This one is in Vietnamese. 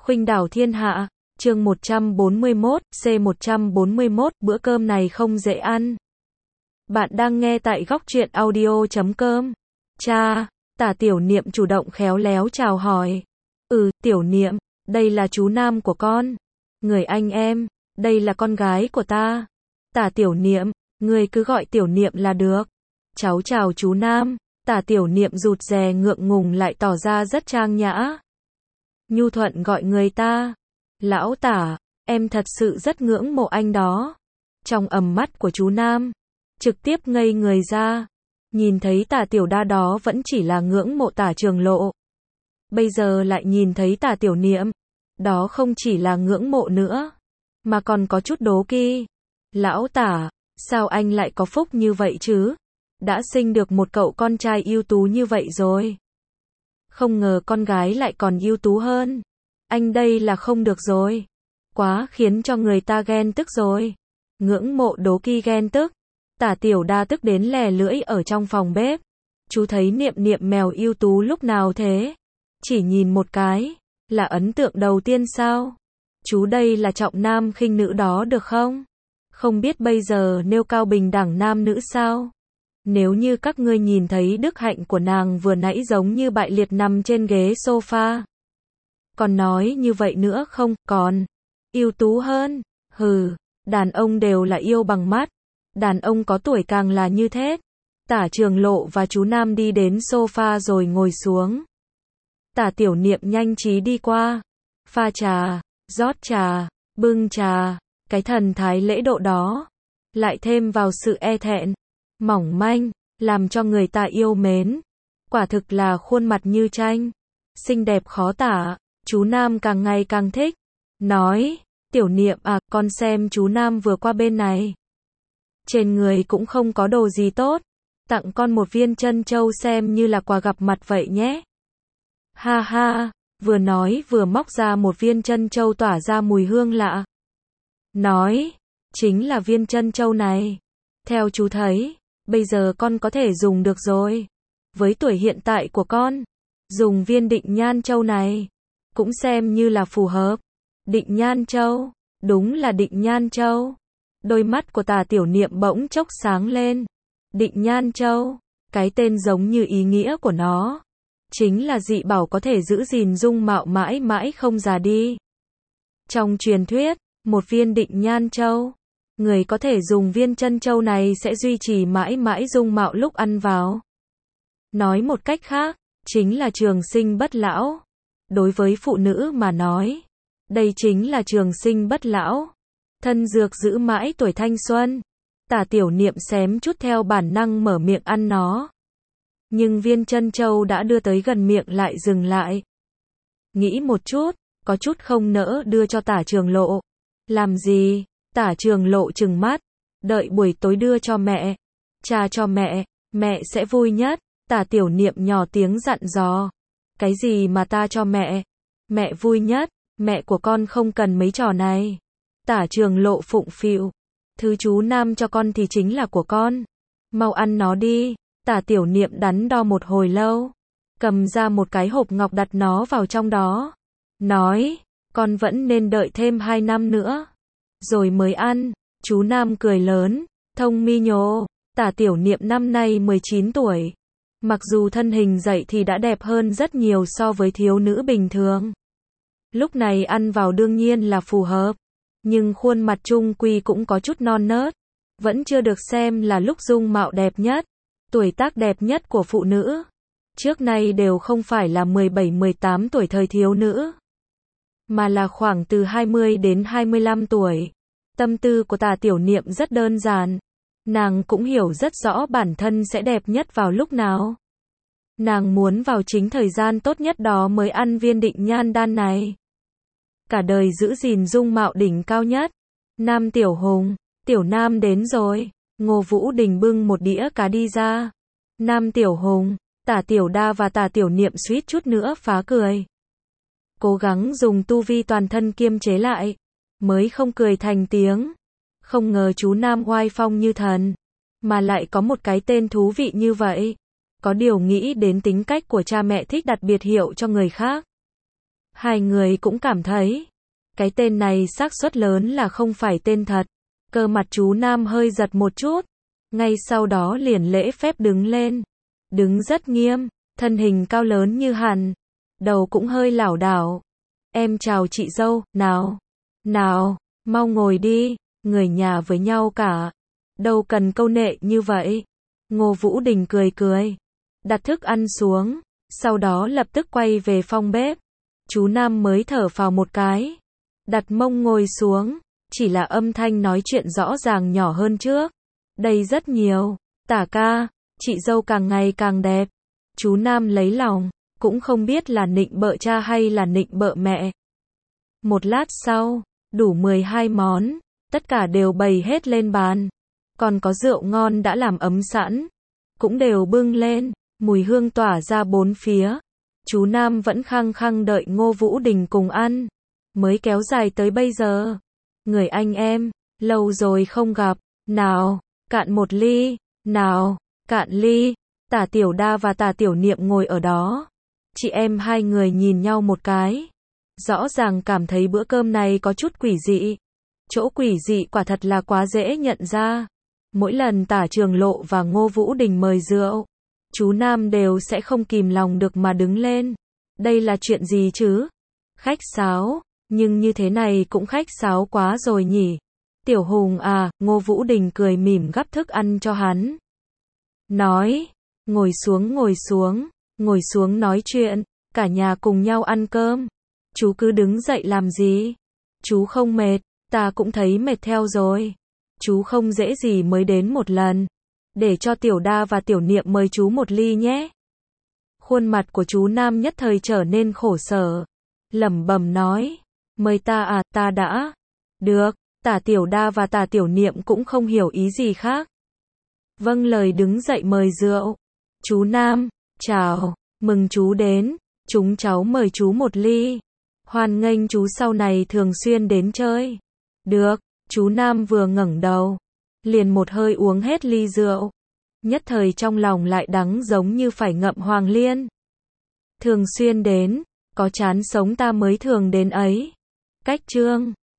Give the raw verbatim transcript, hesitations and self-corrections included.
Khuynh đảo thiên hạ, chương một trăm bốn mươi mốt, C một trăm bốn mươi mốt, bữa cơm này không dễ ăn. Bạn đang nghe tại góc truyện audio chấm com. Cha, Tả Tiểu Niệm chủ động khéo léo chào hỏi. Ừ, Tiểu Niệm, đây là chú Nam của con. Người anh em, đây là con gái của ta. Tả Tiểu Niệm, người cứ gọi Tiểu Niệm là được. Cháu chào chú Nam. Tả Tiểu Niệm rụt rè ngượng ngùng lại tỏ ra rất trang nhã. Nhu thuận gọi người ta. Lão Tả, em thật sự rất ngưỡng mộ anh đó. Trong ầm mắt của chú Nam, trực tiếp ngây người ra. Nhìn thấy Tả Tiểu Đa đó vẫn chỉ là ngưỡng mộ Tả Trường Lộ. Bây giờ lại nhìn thấy Tả Tiểu Niệm. Đó không chỉ là ngưỡng mộ nữa, mà còn có chút đố kỵ. Lão Tả, sao anh lại có phúc như vậy chứ? Đã sinh được một cậu con trai ưu tú như vậy rồi. Không ngờ con gái lại còn ưu tú hơn. Anh đây là không được rồi. Quá khiến cho người ta ghen tức rồi. Ngưỡng mộ đố kỵ ghen tức. Tả Tiểu Đa tức đến lè lưỡi ở trong phòng bếp. Chú thấy Niệm Niệm mèo ưu tú lúc nào thế? Chỉ nhìn một cái, là ấn tượng đầu tiên sao? Chú đây là trọng nam khinh nữ đó được không? Không biết bây giờ nêu cao bình đẳng nam nữ sao? Nếu như các ngươi nhìn thấy đức hạnh của nàng vừa nãy giống như bại liệt nằm trên ghế sofa. Còn nói như vậy nữa không, còn ưu tú hơn. Hừ, đàn ông đều là yêu bằng mắt. Đàn ông có tuổi càng là như thế. Tả Trường Lộ và chú Nam đi đến sofa rồi ngồi xuống. Tả Tiểu Niệm nhanh trí đi qua. Pha trà, rót trà, bưng trà. Cái thần thái lễ độ đó. Lại thêm vào sự e thẹn, mỏng manh, làm cho người ta yêu mến. Quả thực là khuôn mặt như tranh. Xinh đẹp khó tả. Chú Nam càng ngày càng thích. Nói, Tiểu Niệm à, con xem chú Nam vừa qua bên này. Trên người cũng không có đồ gì tốt. Tặng con một viên trân châu xem như là quà gặp mặt vậy nhé. Ha ha, vừa nói vừa móc ra một viên trân châu tỏa ra mùi hương lạ. Nói, chính là viên trân châu này. Theo chú thấy, bây giờ con có thể dùng được rồi. Với tuổi hiện tại của con, dùng viên Định Nhan Châu này, cũng xem như là phù hợp. Định Nhan Châu, đúng là Định Nhan Châu. Đôi mắt của Tả Tiểu Niệm bỗng chốc sáng lên. Định Nhan Châu, cái tên giống như ý nghĩa của nó. Chính là dị bảo có thể giữ gìn dung mạo mãi mãi không già đi. Trong truyền thuyết, một viên Định Nhan Châu, người có thể dùng viên trân châu này sẽ duy trì mãi mãi dung mạo lúc ăn vào. Nói một cách khác, chính là trường sinh bất lão. Đối với phụ nữ mà nói, đây chính là trường sinh bất lão. Thân dược giữ mãi tuổi thanh xuân. Tả Tiểu Niệm xém chút theo bản năng mở miệng ăn nó. Nhưng viên trân châu đã đưa tới gần miệng lại dừng lại. Nghĩ một chút, có chút không nỡ đưa cho Tả Trường Lộ. Làm gì? Tả Trường Lộ trừng mắt. Đợi buổi tối đưa cho mẹ. Cha cho mẹ, mẹ sẽ vui nhất. Tả Tiểu Niệm nhỏ tiếng dặn dò. Cái gì mà ta cho mẹ? Mẹ vui nhất, mẹ của con không cần mấy trò này. Tả Trường Lộ phụng phịu. Thứ chú Nam cho con thì chính là của con. Mau ăn nó đi. Tả Tiểu Niệm đắn đo một hồi lâu. Cầm ra một cái hộp ngọc đặt nó vào trong đó. Nói, con vẫn nên đợi thêm hai năm nữa. Rồi mới ăn. Chú Nam cười lớn. Thông mi nhô. Tả Tiểu Niệm năm nay mười chín tuổi. Mặc dù thân hình dậy thì đã đẹp hơn rất nhiều so với thiếu nữ bình thường. Lúc này ăn vào đương nhiên là phù hợp. Nhưng khuôn mặt trung quy cũng có chút non nớt. Vẫn chưa được xem là lúc dung mạo đẹp nhất. Tuổi tác đẹp nhất của phụ nữ. Trước nay đều không phải là mười bảy mười tám tuổi thời thiếu nữ. Mà là khoảng từ hai mươi đến hai mươi lăm tuổi. Tâm tư của Tả Tiểu Niệm rất đơn giản. Nàng cũng hiểu rất rõ bản thân sẽ đẹp nhất vào lúc nào. Nàng muốn vào chính thời gian tốt nhất đó mới ăn viên Định Nhan đan này. Cả đời giữ gìn dung mạo đỉnh cao nhất. Nam Tiểu Hùng, Tiểu Nam đến rồi. Ngô Vũ Đình bưng một đĩa cá đi ra. Nam Tiểu Hùng, Tả Tiểu Đa và Tả Tiểu Niệm suýt chút nữa phá cười. Cố gắng dùng tu vi toàn thân kiềm chế lại, mới không cười thành tiếng. Không ngờ chú Nam oai phong như thần, mà lại có một cái tên thú vị như vậy. Có điều nghĩ đến tính cách của cha mẹ thích đặt biệt hiệu cho người khác. Hai người cũng cảm thấy, cái tên này xác suất lớn là không phải tên thật. Cơ mặt chú Nam hơi giật một chút, ngay sau đó liền lễ phép đứng lên. Đứng rất nghiêm, thân hình cao lớn như hàn, đầu cũng hơi lảo đảo. Em chào chị dâu, nào, nào, mau ngồi đi, người nhà với nhau cả. Đâu cần câu nệ như vậy. Ngô Vũ Đình cười cười, đặt thức ăn xuống, sau đó lập tức quay về phòng bếp. Chú Nam mới thở phào một cái, đặt mông ngồi xuống, chỉ là âm thanh nói chuyện rõ ràng nhỏ hơn trước. Đây rất nhiều, Tả ca, chị dâu càng ngày càng đẹp. Chú Nam lấy lòng, cũng không biết là nịnh bợ cha hay là nịnh bợ mẹ. Một lát sau, đủ mười hai món, tất cả đều bày hết lên bàn. Còn có rượu ngon đã làm ấm sẵn, cũng đều bưng lên, mùi hương tỏa ra bốn phía. Chú Nam vẫn khăng khăng đợi Ngô Vũ Đình cùng ăn, mới kéo dài tới bây giờ. Người anh em, lâu rồi không gặp, nào, cạn một ly, nào, cạn ly. Tả Tiểu Đa và Tả Tiểu Niệm ngồi ở đó. Chị em hai người nhìn nhau một cái. Rõ ràng cảm thấy bữa cơm này có chút quỷ dị. Chỗ quỷ dị quả thật là quá dễ nhận ra. Mỗi lần Tả Trường Lộ và Ngô Vũ Đình mời rượu, chú Nam đều sẽ không kìm lòng được mà đứng lên. Đây là chuyện gì chứ? Khách sáo, nhưng như thế này cũng khách sáo quá rồi nhỉ. Tiểu Hùng à, Ngô Vũ Đình cười mỉm gắp thức ăn cho hắn. Nói, ngồi xuống ngồi xuống, ngồi xuống nói chuyện, cả nhà cùng nhau ăn cơm. Chú cứ đứng dậy làm gì? Chú không mệt, ta cũng thấy mệt theo rồi. Chú không dễ gì mới đến một lần. Để cho Tiểu Đa và Tiểu Niệm mời chú một ly nhé. Khuôn mặt của chú Nam nhất thời trở nên khổ sở. Lẩm bẩm nói, mời ta à, ta đã. Được, Tả Tiểu Đa và Tả Tiểu Niệm cũng không hiểu ý gì khác. Vâng lời đứng dậy mời rượu. Chú Nam, chào, mừng chú đến, chúng cháu mời chú một ly. Hoan nghênh chú sau này thường xuyên đến chơi. Được, chú Nam vừa ngẩng đầu, liền một hơi uống hết ly rượu. Nhất thời trong lòng lại đắng giống như phải ngậm hoàng liên. Thường xuyên đến, có chán sống ta mới thường đến ấy. Cách chương